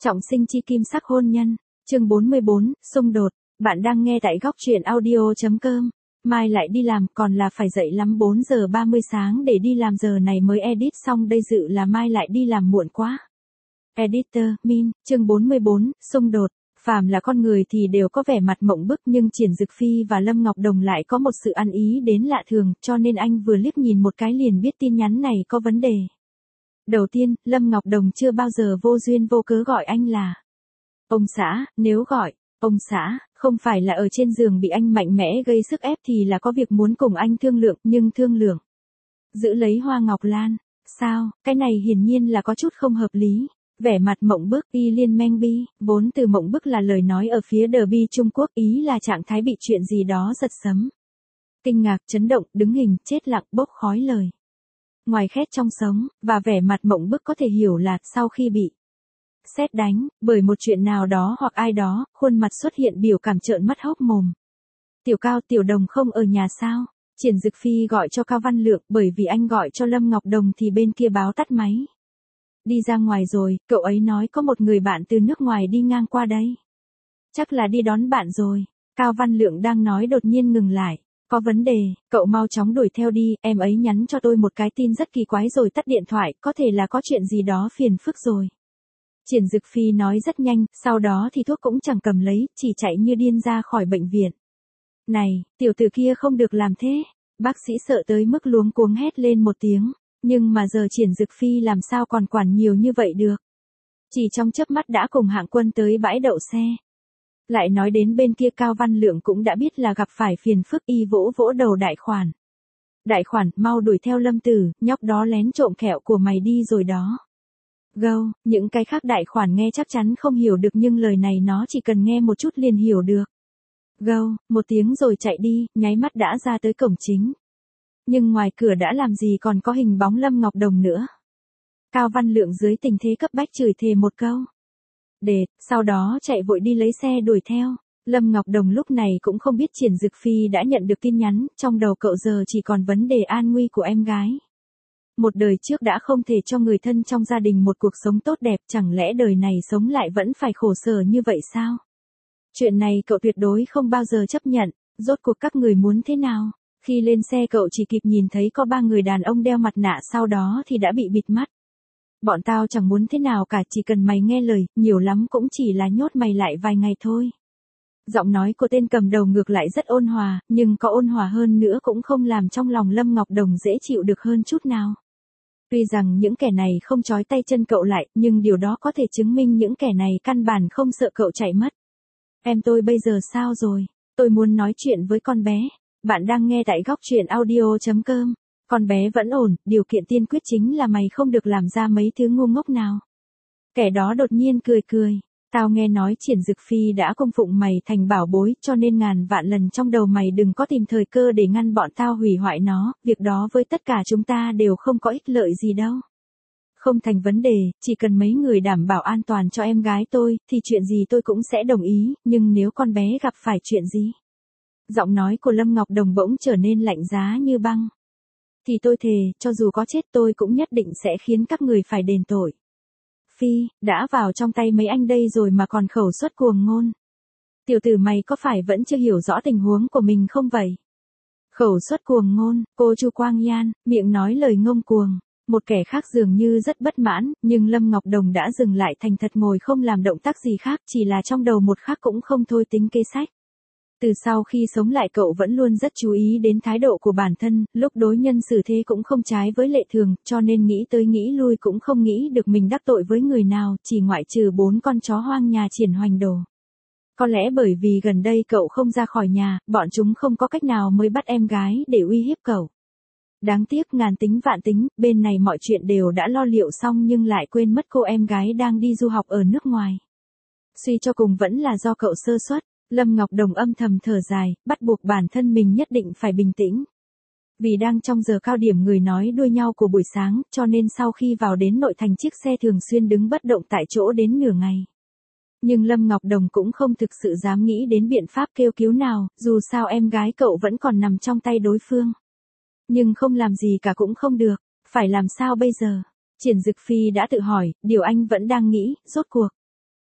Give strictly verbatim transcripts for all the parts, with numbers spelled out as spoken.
Trọng sinh chi kim sắc hôn nhân, chương bốn mươi bốn, xung đột, bạn đang nghe tại góc truyện audio.com. Mai lại đi làm, còn là phải dậy lắm bốn giờ ba mươi sáng để đi làm, giờ này mới edit xong đây, dự là Mai lại đi làm muộn quá. Editor, Min, chương bốn mươi bốn, xung đột. Phàm là con người thì đều có vẻ mặt mộng bức, nhưng Triển Dực Phi và Lâm Ngọc Đồng lại có một sự ăn ý đến lạ thường, cho nên anh vừa liếc nhìn một cái liền biết tin nhắn này có vấn đề. Đầu tiên, Lâm Ngọc Đồng chưa bao giờ vô duyên vô cớ gọi anh là ông xã, nếu gọi ông xã, không phải là ở trên giường bị anh mạnh mẽ gây sức ép thì là có việc muốn cùng anh thương lượng, nhưng thương lượng giữ lấy Hoa Ngọc Lan, sao, cái này hiển nhiên là có chút không hợp lý. Vẻ mặt mộng bức, y liên meng bi, vốn từ mộng bức là lời nói ở phía đờ bi Trung Quốc, ý là trạng thái bị chuyện gì đó giật sấm. Kinh ngạc, chấn động, đứng hình, chết lặng, bốc khói lời. Ngoài khét trong sống, và vẻ mặt mộng bức có thể hiểu là sau khi bị sét đánh, bởi một chuyện nào đó hoặc ai đó, khuôn mặt xuất hiện biểu cảm trợn mắt hốc mồm. Tiểu Cao, Tiểu Đồng không ở nhà sao? Triển Dực Phi gọi cho Cao Văn Lượng, bởi vì anh gọi cho Lâm Ngọc Đồng thì bên kia báo tắt máy. Đi ra ngoài rồi, cậu ấy nói có một người bạn từ nước ngoài đi ngang qua đây. Chắc là đi đón bạn rồi. Cao Văn Lượng đang nói đột nhiên ngừng lại. Có vấn đề, cậu mau chóng đuổi theo đi, em ấy nhắn cho tôi một cái tin rất kỳ quái rồi tắt điện thoại, có thể là có chuyện gì đó phiền phức rồi. Triển Dực Phi nói rất nhanh, sau đó thì thuốc cũng chẳng cầm lấy, chỉ chạy như điên ra khỏi bệnh viện. Này, tiểu tử kia không được làm thế. Bác sĩ sợ tới mức luống cuống hét lên một tiếng. Nhưng mà giờ Triển Dực Phi làm sao còn quản nhiều như vậy được. Chỉ trong chớp mắt đã cùng Hạng Quân tới bãi đậu xe. Lại nói đến bên kia Cao Văn Lượng cũng đã biết là gặp phải phiền phức, y vỗ vỗ đầu Đại Khoản. Đại Khoản, mau đuổi theo Lâm Tử, nhóc đó lén trộm kẹo của mày đi rồi đó. Gâu, những cái khác Đại Khoản nghe chắc chắn không hiểu được, nhưng lời này nó chỉ cần nghe một chút liền hiểu được. Gâu, một tiếng rồi chạy đi, nháy mắt đã ra tới cổng chính. Nhưng ngoài cửa đã làm gì còn có hình bóng Lâm Ngọc Đồng nữa. Cao Văn Lượng dưới tình thế cấp bách chửi thề một câu. Đệt, sau đó chạy vội đi lấy xe đuổi theo. Lâm Ngọc Đồng lúc này cũng không biết Triển Dực Phi đã nhận được tin nhắn, trong đầu cậu giờ chỉ còn vấn đề an nguy của em gái. Một đời trước đã không thể cho người thân trong gia đình một cuộc sống tốt đẹp, chẳng lẽ đời này sống lại vẫn phải khổ sở như vậy sao? Chuyện này cậu tuyệt đối không bao giờ chấp nhận, rốt cuộc các người muốn thế nào? Khi lên xe cậu chỉ kịp nhìn thấy có ba người đàn ông đeo mặt nạ, sau đó thì đã bị bịt mắt. Bọn tao chẳng muốn thế nào cả, chỉ cần mày nghe lời, nhiều lắm cũng chỉ là nhốt mày lại vài ngày thôi. Giọng nói của tên cầm đầu ngược lại rất ôn hòa, nhưng có ôn hòa hơn nữa cũng không làm trong lòng Lâm Ngọc Đồng dễ chịu được hơn chút nào. Tuy rằng những kẻ này không trói tay chân cậu lại, nhưng điều đó có thể chứng minh những kẻ này căn bản không sợ cậu chạy mất. Em tôi bây giờ sao rồi? Tôi muốn nói chuyện với con bé. Bạn đang nghe tại góc truyện audio.com. Con bé vẫn ổn, điều kiện tiên quyết chính là mày không được làm ra mấy thứ ngu ngốc nào. Kẻ đó đột nhiên cười cười. Tao nghe nói Triển Dực Phi đã cung phụng mày thành bảo bối, cho nên ngàn vạn lần trong đầu mày đừng có tìm thời cơ để ngăn bọn tao hủy hoại nó, việc đó với tất cả chúng ta đều không có ích lợi gì đâu. Không thành vấn đề, chỉ cần mấy người đảm bảo an toàn cho em gái tôi, thì chuyện gì tôi cũng sẽ đồng ý, nhưng nếu con bé gặp phải chuyện gì? Giọng nói của Lâm Ngọc Đồng bỗng trở nên lạnh giá như băng. Thì tôi thề, cho dù có chết tôi cũng nhất định sẽ khiến các người phải đền tội. Phi, đã vào trong tay mấy anh đây rồi mà còn khẩu suất cuồng ngôn. Tiểu tử mày có phải vẫn chưa hiểu rõ tình huống của mình không vậy? Khẩu suất cuồng ngôn, cô Chu Quang Nhan, miệng nói lời ngông cuồng. Một kẻ khác dường như rất bất mãn, nhưng Lâm Ngọc Đồng đã dừng lại thành thật ngồi không làm động tác gì khác, chỉ là trong đầu một khắc cũng không thôi tính kế sách. Từ sau khi sống lại cậu vẫn luôn rất chú ý đến thái độ của bản thân, lúc đối nhân xử thế cũng không trái với lệ thường, cho nên nghĩ tới nghĩ lui cũng không nghĩ được mình đắc tội với người nào, chỉ ngoại trừ bốn con chó hoang nhà Triển Hoành Đồ. Có lẽ bởi vì gần đây cậu không ra khỏi nhà, bọn chúng không có cách nào mới bắt em gái để uy hiếp cậu. Đáng tiếc ngàn tính vạn tính, bên này mọi chuyện đều đã lo liệu xong nhưng lại quên mất cô em gái đang đi du học ở nước ngoài. Suy cho cùng vẫn là do cậu sơ suất. Lâm Ngọc Đồng âm thầm thở dài, bắt buộc bản thân mình nhất định phải bình tĩnh. Vì đang trong giờ cao điểm người nói đuôi nhau của buổi sáng, cho nên sau khi vào đến nội thành chiếc xe thường xuyên đứng bất động tại chỗ đến nửa ngày. Nhưng Lâm Ngọc Đồng cũng không thực sự dám nghĩ đến biện pháp kêu cứu nào, dù sao em gái cậu vẫn còn nằm trong tay đối phương. Nhưng không làm gì cả cũng không được, phải làm sao bây giờ? Triển Dực Phi đã tự hỏi, điều anh vẫn đang nghĩ, rốt cuộc.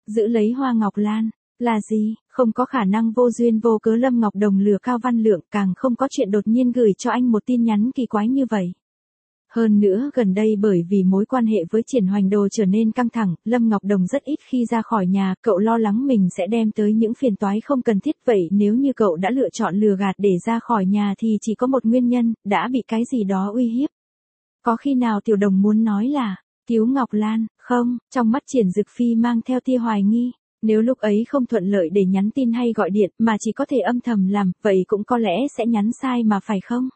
Giữ lấy Hoa Ngọc Lan, là gì? Không có khả năng vô duyên vô cớ Lâm Ngọc Đồng lừa Cao Văn Lượng, càng không có chuyện đột nhiên gửi cho anh một tin nhắn kỳ quái như vậy. Hơn nữa gần đây bởi vì mối quan hệ với Triển Hoành Đồ trở nên căng thẳng, Lâm Ngọc Đồng rất ít khi ra khỏi nhà, cậu lo lắng mình sẽ đem tới những phiền toái không cần thiết. Vậy nếu như cậu đã lựa chọn lừa gạt để ra khỏi nhà thì chỉ có một nguyên nhân, đã bị cái gì đó uy hiếp. Có khi nào Tiểu Đồng muốn nói là cứu Ngọc Lan, không? Trong mắt Triển Dực Phi mang theo tia hoài nghi. Nếu lúc ấy không thuận lợi để nhắn tin hay gọi điện mà chỉ có thể âm thầm làm, vậy cũng có lẽ sẽ nhắn sai mà phải không?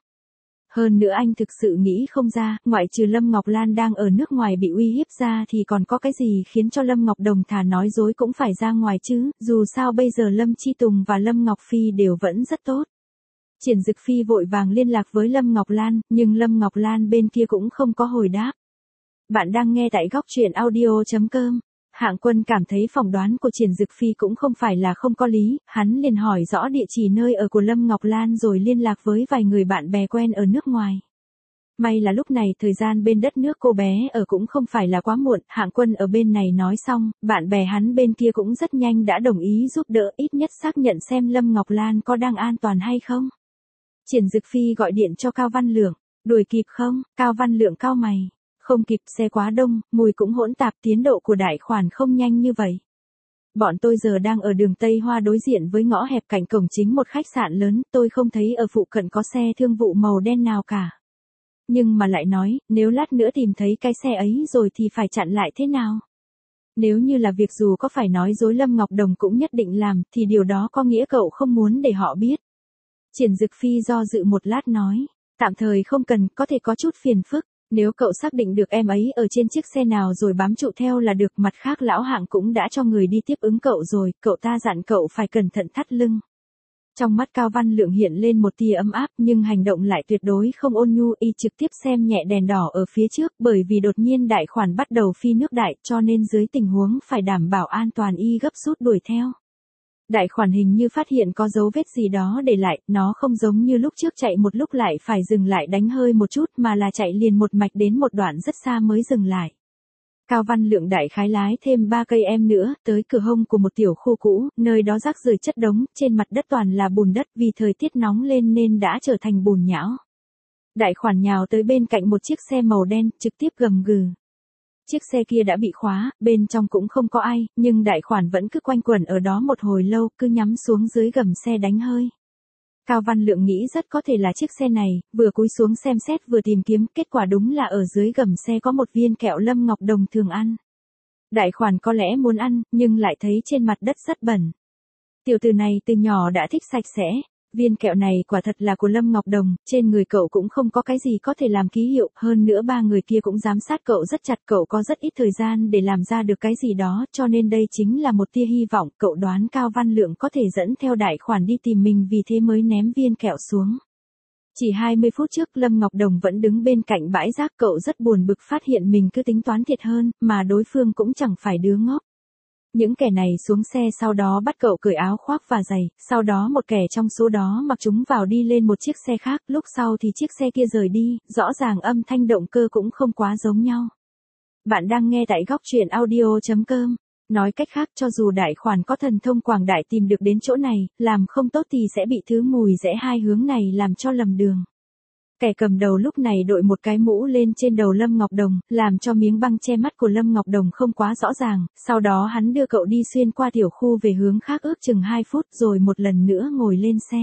Hơn nữa anh thực sự nghĩ không ra, ngoại trừ Lâm Ngọc Lan đang ở nước ngoài bị uy hiếp ra thì còn có cái gì khiến cho Lâm Ngọc Đồng thà nói dối cũng phải ra ngoài chứ, dù sao bây giờ Lâm Chi Tùng và Lâm Ngọc Phi đều vẫn rất tốt. Triển Dực Phi vội vàng liên lạc với Lâm Ngọc Lan, nhưng Lâm Ngọc Lan bên kia cũng không có hồi đáp. Bạn đang nghe tại góc truyện audio chấm com. Hạng Quân cảm thấy phỏng đoán của Triển Dực Phi cũng không phải là không có lý, hắn liền hỏi rõ địa chỉ nơi ở của Lâm Ngọc Lan rồi liên lạc với vài người bạn bè quen ở nước ngoài. May là lúc này thời gian bên đất nước cô bé ở cũng không phải là quá muộn, Hạng Quân ở bên này nói xong, bạn bè hắn bên kia cũng rất nhanh đã đồng ý giúp đỡ, ít nhất xác nhận xem Lâm Ngọc Lan có đang an toàn hay không. Triển Dực Phi gọi điện cho Cao Văn Lượng, đuổi kịp không? Cao Văn Lượng cau mày. Không kịp, xe quá đông, mùi cũng hỗn tạp, tiến độ của đại khoản không nhanh như vậy. Bọn tôi giờ đang ở đường Tây Hoa đối diện với ngõ hẹp cạnh cổng chính một khách sạn lớn, tôi không thấy ở phụ cận có xe thương vụ màu đen nào cả. Nhưng mà lại nói, nếu lát nữa tìm thấy cái xe ấy rồi thì phải chặn lại thế nào? Nếu như là việc dù có phải nói dối Lâm Ngọc Đồng cũng nhất định làm, thì điều đó có nghĩa cậu không muốn để họ biết. Triển Dực Phi do dự một lát nói, tạm thời không cần, có thể có chút phiền phức. Nếu cậu xác định được em ấy ở trên chiếc xe nào rồi bám trụ theo là được, mặt khác lão Hạng cũng đã cho người đi tiếp ứng cậu rồi, cậu ta dặn cậu phải cẩn thận thắt lưng. Trong mắt Cao Văn Lượng hiện lên một tia ấm áp nhưng hành động lại tuyệt đối không ôn nhu, y trực tiếp xem nhẹ đèn đỏ ở phía trước, bởi vì đột nhiên đại khoản bắt đầu phi nước đại cho nên dưới tình huống phải đảm bảo an toàn y gấp rút đuổi theo. Đại khoản hình như phát hiện có dấu vết gì đó để lại, nó không giống như lúc trước chạy một lúc lại phải dừng lại đánh hơi một chút mà là chạy liền một mạch đến một đoạn rất xa mới dừng lại. Cao Văn Lượng đại khái lái thêm ba cây em nữa, tới cửa hông của một tiểu khu cũ, nơi đó rác rưởi chất đống, trên mặt đất toàn là bùn đất vì thời tiết nóng lên nên đã trở thành bùn nhão. Đại khoản nhào tới bên cạnh một chiếc xe màu đen, trực tiếp gầm gừ. Chiếc xe kia đã bị khóa, bên trong cũng không có ai, nhưng đại khoản vẫn cứ quanh quẩn ở đó một hồi lâu, cứ nhắm xuống dưới gầm xe đánh hơi. Cao Văn Lượng nghĩ rất có thể là chiếc xe này, vừa cúi xuống xem xét vừa tìm kiếm, kết quả đúng là ở dưới gầm xe có một viên kẹo Lâm Ngọc Đồng thường ăn. Đại khoản có lẽ muốn ăn, nhưng lại thấy trên mặt đất rất bẩn. Tiểu tử này từ nhỏ đã thích sạch sẽ. Viên kẹo này quả thật là của Lâm Ngọc Đồng, trên người cậu cũng không có cái gì có thể làm ký hiệu, hơn nữa ba người kia cũng giám sát cậu rất chặt, cậu có rất ít thời gian để làm ra được cái gì đó, cho nên đây chính là một tia hy vọng, cậu đoán Cao Văn Lượng có thể dẫn theo đại khoản đi tìm mình vì thế mới ném viên kẹo xuống. Chỉ hai mươi phút trước Lâm Ngọc Đồng vẫn đứng bên cạnh bãi rác, cậu rất buồn bực phát hiện mình cứ tính toán thiệt hơn, mà đối phương cũng chẳng phải đứa ngốc. Những kẻ này xuống xe sau đó bắt cậu cởi áo khoác và giày, sau đó một kẻ trong số đó mặc chúng vào đi lên một chiếc xe khác, lúc sau thì chiếc xe kia rời đi, rõ ràng âm thanh động cơ cũng không quá giống nhau. Bạn đang nghe tại góc truyện audio chấm com. Nói cách khác, cho dù đại khoản có thần thông quảng đại tìm được đến chỗ này, làm không tốt thì sẽ bị thứ mùi rẽ hai hướng này làm cho lầm đường. Kẻ cầm đầu lúc này đội một cái mũ lên trên đầu Lâm Ngọc Đồng, làm cho miếng băng che mắt của Lâm Ngọc Đồng không quá rõ ràng, sau đó hắn đưa cậu đi xuyên qua tiểu khu về hướng khác ước chừng hai phút rồi một lần nữa ngồi lên xe.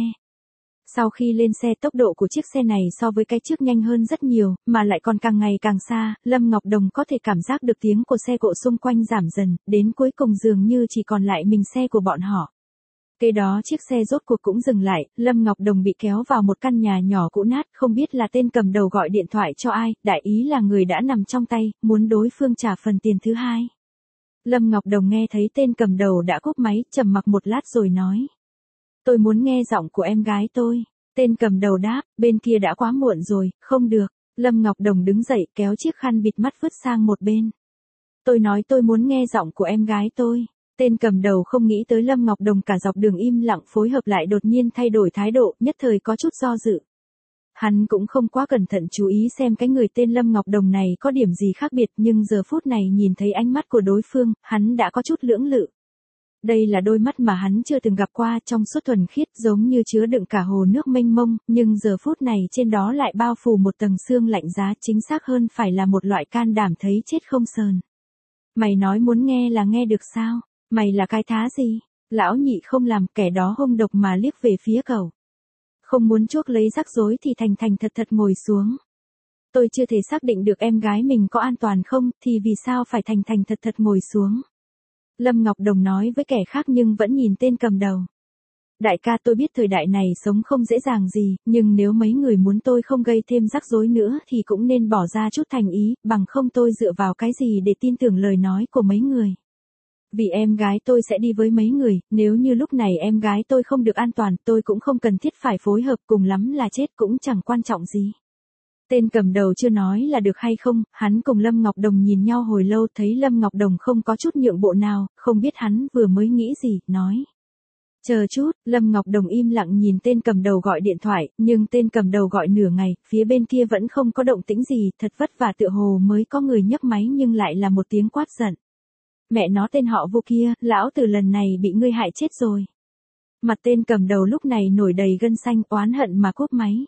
Sau khi lên xe, tốc độ của chiếc xe này so với cái trước nhanh hơn rất nhiều, mà lại còn càng ngày càng xa, Lâm Ngọc Đồng có thể cảm giác được tiếng của xe cộ xung quanh giảm dần, đến cuối cùng dường như chỉ còn lại mình xe của bọn họ. Kế đó chiếc xe rốt cuộc cũng dừng lại, Lâm Ngọc Đồng bị kéo vào một căn nhà nhỏ cũ nát, không biết là tên cầm đầu gọi điện thoại cho ai, đại ý là người đã nằm trong tay, muốn đối phương trả phần tiền thứ hai. Lâm Ngọc Đồng nghe thấy tên cầm đầu đã cúp máy, trầm mặc một lát rồi nói. Tôi muốn nghe giọng của em gái tôi. Tên cầm đầu đáp, bên kia đã quá muộn rồi, không được. Lâm Ngọc Đồng đứng dậy kéo chiếc khăn bịt mắt vứt sang một bên. Tôi nói tôi muốn nghe giọng của em gái tôi. Tên cầm đầu không nghĩ tới Lâm Ngọc Đồng cả dọc đường im lặng phối hợp lại đột nhiên thay đổi thái độ, nhất thời có chút do dự. Hắn cũng không quá cẩn thận chú ý xem cái người tên Lâm Ngọc Đồng này có điểm gì khác biệt, nhưng giờ phút này nhìn thấy ánh mắt của đối phương, hắn đã có chút lưỡng lự. Đây là đôi mắt mà hắn chưa từng gặp qua, trong suốt thuần khiết giống như chứa đựng cả hồ nước mênh mông, nhưng giờ phút này trên đó lại bao phủ một tầng sương lạnh giá, chính xác hơn phải là một loại can đảm thấy chết không sờn. Mày nói muốn nghe là nghe được sao? Mày là cái thá gì? Lão nhị không làm, kẻ đó hung độc mà liếc về phía cậu. Không muốn chuốc lấy rắc rối thì thành thành thật thật ngồi xuống. Tôi chưa thể xác định được em gái mình có an toàn không, thì vì sao phải thành thành thật thật ngồi xuống. Lâm Ngọc Đồng nói với kẻ khác nhưng vẫn nhìn tên cầm đầu. Đại ca, tôi biết thời đại này sống không dễ dàng gì, nhưng nếu mấy người muốn tôi không gây thêm rắc rối nữa thì cũng nên bỏ ra chút thành ý, bằng không tôi dựa vào cái gì để tin tưởng lời nói của mấy người. Vì em gái tôi sẽ đi với mấy người, nếu như lúc này em gái tôi không được an toàn, tôi cũng không cần thiết phải phối hợp, cùng lắm là chết cũng chẳng quan trọng gì. Tên cầm đầu chưa nói là được hay không, hắn cùng Lâm Ngọc Đồng nhìn nhau hồi lâu, thấy Lâm Ngọc Đồng không có chút nhượng bộ nào, không biết hắn vừa mới nghĩ gì, nói. Chờ chút, Lâm Ngọc Đồng im lặng nhìn tên cầm đầu gọi điện thoại, nhưng tên cầm đầu gọi nửa ngày, phía bên kia vẫn không có động tĩnh gì, thật vất vả tựa hồ mới có người nhấc máy nhưng lại là một tiếng quát giận. Mẹ nó, tên họ Vô kia, lão tử lần này bị ngươi hại chết rồi. Mặt tên cầm đầu lúc này nổi đầy gân xanh, oán hận mà cúp máy.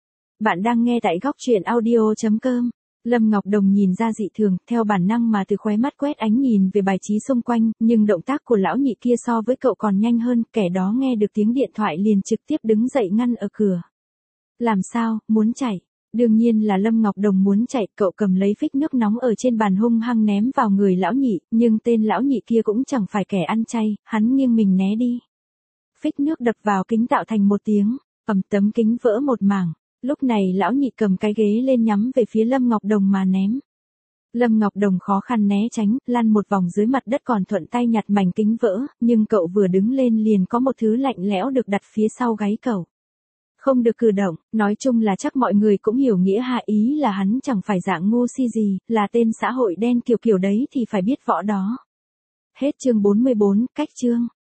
Bạn đang nghe tại góc truyện audio chấm com. Lâm Ngọc Đồng nhìn ra dị thường, theo bản năng mà từ khóe mắt quét ánh nhìn về bài trí xung quanh, nhưng động tác của lão nhị kia so với cậu còn nhanh hơn, kẻ đó nghe được tiếng điện thoại liền trực tiếp đứng dậy ngăn ở cửa. Làm sao, muốn chạy? Đương nhiên là Lâm Ngọc Đồng muốn chạy, cậu cầm lấy phích nước nóng ở trên bàn hung hăng ném vào người lão nhị, nhưng tên lão nhị kia cũng chẳng phải kẻ ăn chay, hắn nghiêng mình né đi. Phích nước đập vào kính tạo thành một tiếng, ầm, tấm kính vỡ một mảng. Lúc này lão nhị cầm cái ghế lên nhắm về phía Lâm Ngọc Đồng mà ném. Lâm Ngọc Đồng khó khăn né tránh, lăn một vòng dưới mặt đất còn thuận tay nhặt mảnh kính vỡ, nhưng cậu vừa đứng lên liền có một thứ lạnh lẽo được đặt phía sau gáy cậu. Không được cử động, nói chung là chắc mọi người cũng hiểu nghĩa hạ, ý là hắn chẳng phải dạng ngu si gì, là tên xã hội đen kiểu kiểu đấy thì phải biết võ đó. Hết chương bốn mươi bốn, cách chương.